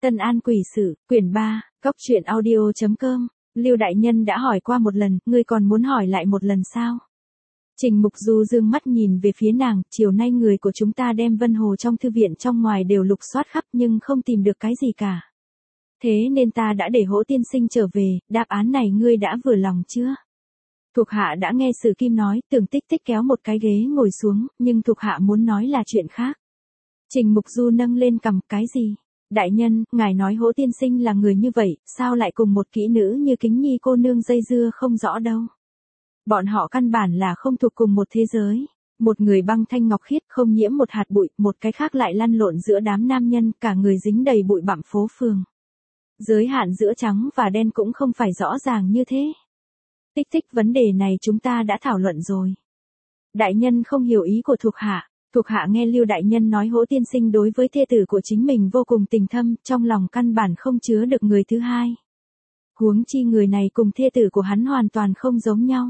Tân An Quỷ Sự, quyển 3, Góc truyện audio.com, Lưu Đại Nhân đã hỏi qua một lần, ngươi còn muốn hỏi lại một lần sao? Trình Mục Du dương mắt nhìn về phía nàng, chiều nay người của chúng ta đem Vân Hồ trong thư viện trong ngoài đều lục soát khắp nhưng không tìm được cái gì cả. Thế nên ta đã để Hỗ tiên sinh trở về, đáp án này ngươi đã vừa lòng chưa? Thuộc hạ đã nghe Sử Kim nói, Tưởng Tích Tích kéo một cái ghế ngồi xuống, nhưng thuộc hạ muốn nói là chuyện khác. Trình Mục Du nâng lên cằm, cái gì? Đại nhân, ngài nói Hỗ tiên sinh là người như vậy, sao lại cùng một kỹ nữ như Kính Nhi cô nương dây dưa không rõ đâu. Bọn họ căn bản là không thuộc cùng một thế giới. Một người băng thanh ngọc khiết không nhiễm một hạt bụi, một cái khác lại lăn lộn giữa đám nam nhân, cả người dính đầy bụi bặm phố phường. Giới hạn giữa trắng và đen cũng không phải rõ ràng như thế. Tích Tích, vấn đề này chúng ta đã thảo luận rồi. Đại nhân không hiểu ý của thuộc hạ. Thuộc hạ nghe Lưu Đại Nhân nói Hỗ tiên sinh đối với thê tử của chính mình vô cùng tình thâm, trong lòng căn bản không chứa được người thứ hai. Huống chi người này cùng thê tử của hắn hoàn toàn không giống nhau.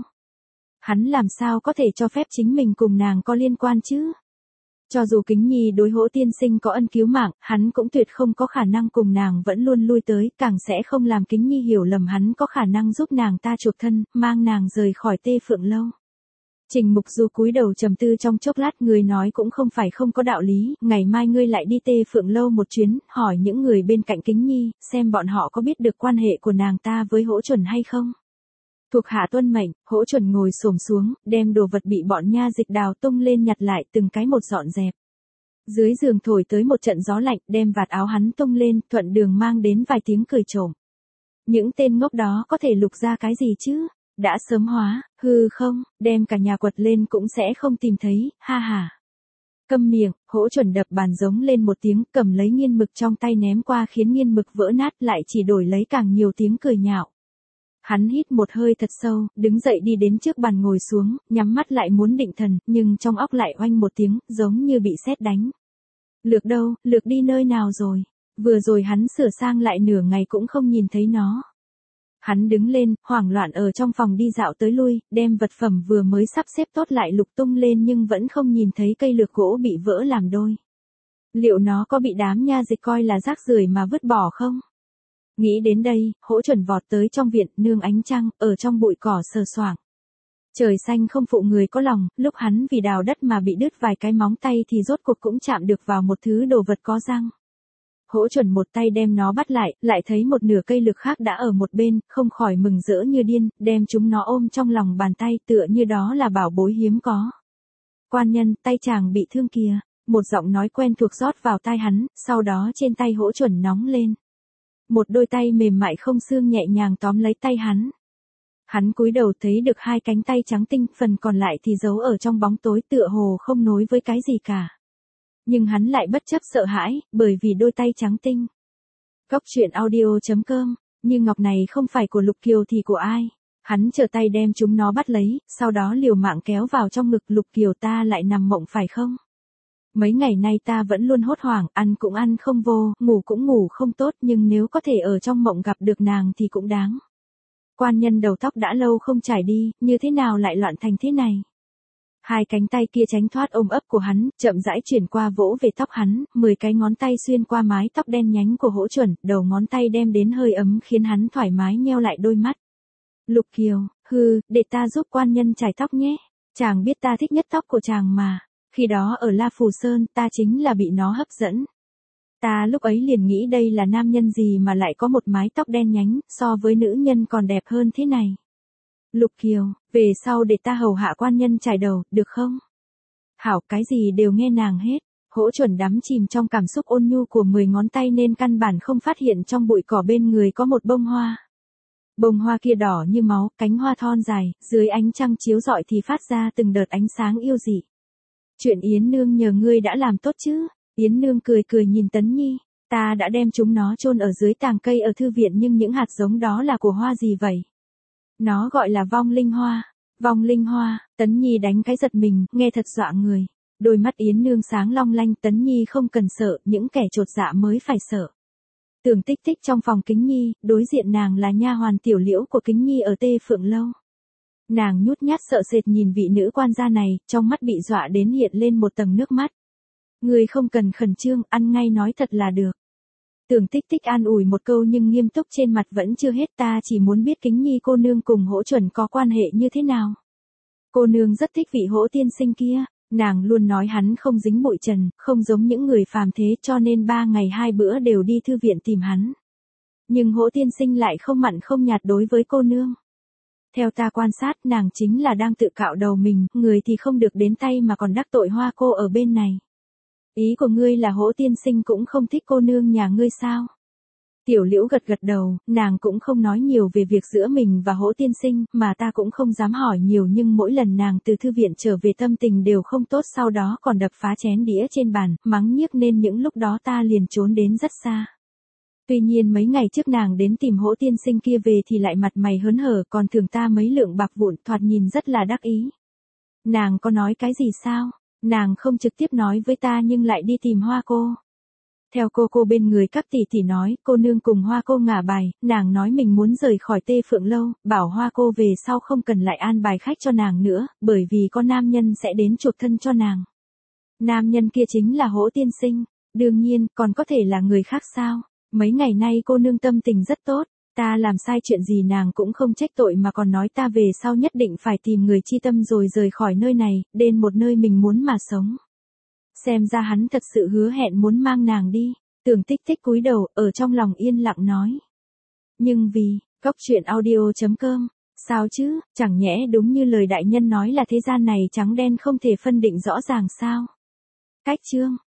Hắn làm sao có thể cho phép chính mình cùng nàng có liên quan chứ? Cho dù Kính Nhi đối Hỗ tiên sinh có ân cứu mạng, hắn cũng tuyệt không có khả năng cùng nàng vẫn luôn lui tới, càng sẽ không làm Kính Nhi hiểu lầm hắn có khả năng giúp nàng ta chuộc thân, mang nàng rời khỏi Tê Phượng Lâu. Trình Mục Du cúi đầu trầm tư trong chốc lát, người nói cũng không phải không có đạo lý, ngày mai ngươi lại đi Tê Phượng Lâu một chuyến, hỏi những người bên cạnh Kính Nhi, xem bọn họ có biết được quan hệ của nàng ta với Hỗ Chuẩn hay không. Thuộc hạ tuân mệnh. Hỗ Chuẩn ngồi xổm xuống, đem đồ vật bị bọn nha dịch đào tung lên nhặt lại từng cái một dọn dẹp. Dưới giường thổi tới một trận gió lạnh, đem vạt áo hắn tung lên, thuận đường mang đến vài tiếng cười trộm. Những tên ngốc đó có thể lục ra cái gì chứ? Đã sớm hóa, hư không, đem cả nhà quật lên cũng sẽ không tìm thấy, ha ha. Câm miệng. Hỗ Chuẩn đập bàn giống lên một tiếng, cầm lấy nghiên mực trong tay ném qua khiến nghiên mực vỡ nát, lại chỉ đổi lấy càng nhiều tiếng cười nhạo. Hắn hít một hơi thật sâu, đứng dậy đi đến trước bàn ngồi xuống, nhắm mắt lại muốn định thần, nhưng trong óc lại oanh một tiếng, giống như bị sét đánh. Lược đâu, Lược đi nơi nào rồi? Vừa rồi hắn sửa sang lại nửa ngày cũng không nhìn thấy nó. Hắn đứng lên, hoảng loạn ở trong phòng đi dạo tới lui, đem vật phẩm vừa mới sắp xếp tốt lại lục tung lên nhưng vẫn không nhìn thấy cây lược gỗ bị vỡ làm đôi. Liệu nó có bị đám nha dịch coi là rác rưởi mà vứt bỏ không? Nghĩ đến đây, Hỗ Chuẩn vọt tới trong viện, nương ánh trăng, ở trong bụi cỏ sờ soạng. Trời xanh không phụ người có lòng, lúc hắn vì đào đất mà bị đứt vài cái móng tay thì rốt cuộc cũng chạm được vào một thứ đồ vật có răng. Hỗ Chuẩn một tay đem nó bắt lại thấy một nửa cây lược khác đã ở một bên, không khỏi mừng rỡ như điên, đem chúng nó ôm trong lòng bàn tay tựa như đó là bảo bối hiếm có. Quan nhân, tay chàng bị thương kìa, một giọng nói quen thuộc rót vào tai hắn, sau đó trên tay Hỗ Chuẩn nóng lên. Một đôi tay mềm mại không xương nhẹ nhàng tóm lấy tay hắn. Hắn cúi đầu thấy được hai cánh tay trắng tinh, phần còn lại thì giấu ở trong bóng tối tựa hồ không nối với cái gì cả. Nhưng hắn lại bất chấp sợ hãi, bởi vì đôi tay trắng tinh. Góc truyện audio.com, như ngọc này không phải của Lục Kiều thì của ai? Hắn trở tay đem chúng nó bắt lấy, sau đó liều mạng kéo vào trong ngực. Lục Kiều, ta lại nằm mộng phải không? Mấy ngày nay ta vẫn luôn hốt hoảng, ăn cũng ăn không vô, ngủ cũng ngủ không tốt, nhưng nếu có thể ở trong mộng gặp được nàng thì cũng đáng. Quan nhân đầu tóc đã lâu không trải đi, như thế nào lại loạn thành thế này? Hai cánh tay kia tránh thoát ôm ấp của hắn, chậm rãi chuyển qua vỗ về tóc hắn, 10 cái ngón tay xuyên qua mái tóc đen nhánh của Hỗ Chuẩn, đầu ngón tay đem đến hơi ấm khiến hắn thoải mái nheo lại đôi mắt. Lục Kiều, để ta giúp quan nhân chải tóc nhé. Chàng biết ta thích nhất tóc của chàng mà. Khi đó ở La Phù Sơn, ta chính là bị nó hấp dẫn. Ta lúc ấy liền nghĩ đây là nam nhân gì mà lại có một mái tóc đen nhánh, so với nữ nhân còn đẹp hơn thế này. Lục Kiều, về sau để ta hầu hạ quan nhân chải đầu, được không? Hảo, cái gì đều nghe nàng hết. Hỗ Chuẩn đắm chìm trong cảm xúc ôn nhu của 10 ngón tay nên căn bản không phát hiện trong bụi cỏ bên người có một bông hoa. Bông hoa kia đỏ như máu, cánh hoa thon dài, dưới ánh trăng chiếu rọi thì phát ra từng đợt ánh sáng yêu dị. Chuyện Yến Nương nhờ ngươi đã làm tốt chứ? Yến Nương cười cười nhìn Tấn Nhi, ta đã đem chúng nó chôn ở dưới tàng cây ở thư viện nhưng những hạt giống đó là của hoa gì vậy? Nó gọi là vong linh hoa. Vong linh hoa. Tấn Nhi đánh cái giật mình, nghe thật dọa người. Đôi mắt Yến Nương sáng long lanh. Tấn Nhi không cần sợ, những kẻ chột dạ mới phải sợ. Tưởng Tích Tích trong phòng Kính Nhi, đối diện nàng là nha hoàn Tiểu Liễu của Kính Nhi ở Tê Phượng Lâu. Nàng nhút nhát sợ sệt nhìn vị nữ quan gia này, trong mắt bị dọa đến hiện lên một tầng nước mắt. Người không cần khẩn trương, ăn ngay nói thật là được. Tưởng Tích Tích an ủi một câu nhưng nghiêm túc trên mặt vẫn chưa hết, ta chỉ muốn biết Kính Nhi cô nương cùng Hỗ Chuẩn có quan hệ như thế nào. Cô nương rất thích vị Hỗ tiên sinh kia, nàng luôn nói hắn không dính bụi trần, không giống những người phàm thế, cho nên 3 ngày 2 bữa đều đi thư viện tìm hắn. Nhưng Hỗ tiên sinh lại không mặn không nhạt đối với cô nương. Theo ta quan sát, nàng chính là đang tự cạo đầu mình, người thì không được đến tay mà còn đắc tội Hoa cô ở bên này. Ý của ngươi là Hỗ tiên sinh cũng không thích cô nương nhà ngươi sao? Tiểu Liễu gật gật đầu, nàng cũng không nói nhiều về việc giữa mình và Hỗ tiên sinh, mà ta cũng không dám hỏi nhiều, nhưng mỗi lần nàng từ thư viện trở về tâm tình đều không tốt, sau đó còn đập phá chén đĩa trên bàn, mắng nhiếc nên những lúc đó ta liền trốn đến rất xa. Tuy nhiên mấy ngày trước nàng đến tìm Hỗ tiên sinh kia về thì lại mặt mày hớn hở, còn thưởng ta mấy lượng bạc vụn, thoạt nhìn rất là đắc ý. Nàng có nói cái gì sao? Nàng không trực tiếp nói với ta nhưng lại đi tìm Hoa cô. Theo cô bên người các tỷ tỷ nói, cô nương cùng Hoa cô ngả bài, nàng nói mình muốn rời khỏi Tê Phượng Lâu, bảo Hoa cô về sau không cần lại an bài khách cho nàng nữa, bởi vì có nam nhân sẽ đến chuộc thân cho nàng. Nam nhân kia chính là Hỗ tiên sinh, đương nhiên, còn có thể là người khác sao? Mấy ngày nay cô nương tâm tình rất tốt, ta làm sai chuyện gì nàng cũng không trách tội mà còn nói ta về sau nhất định phải tìm người chi tâm rồi rời khỏi nơi này, đến một nơi mình muốn mà sống. Xem ra hắn thật sự hứa hẹn muốn mang nàng đi. Tưởng Tích Tích cúi đầu, ở trong lòng yên lặng nói. Nhưng vì, goctruyện.audio.com, sao chứ, chẳng nhẽ đúng như lời đại nhân nói là thế gian này trắng đen không thể phân định rõ ràng sao? Cách chương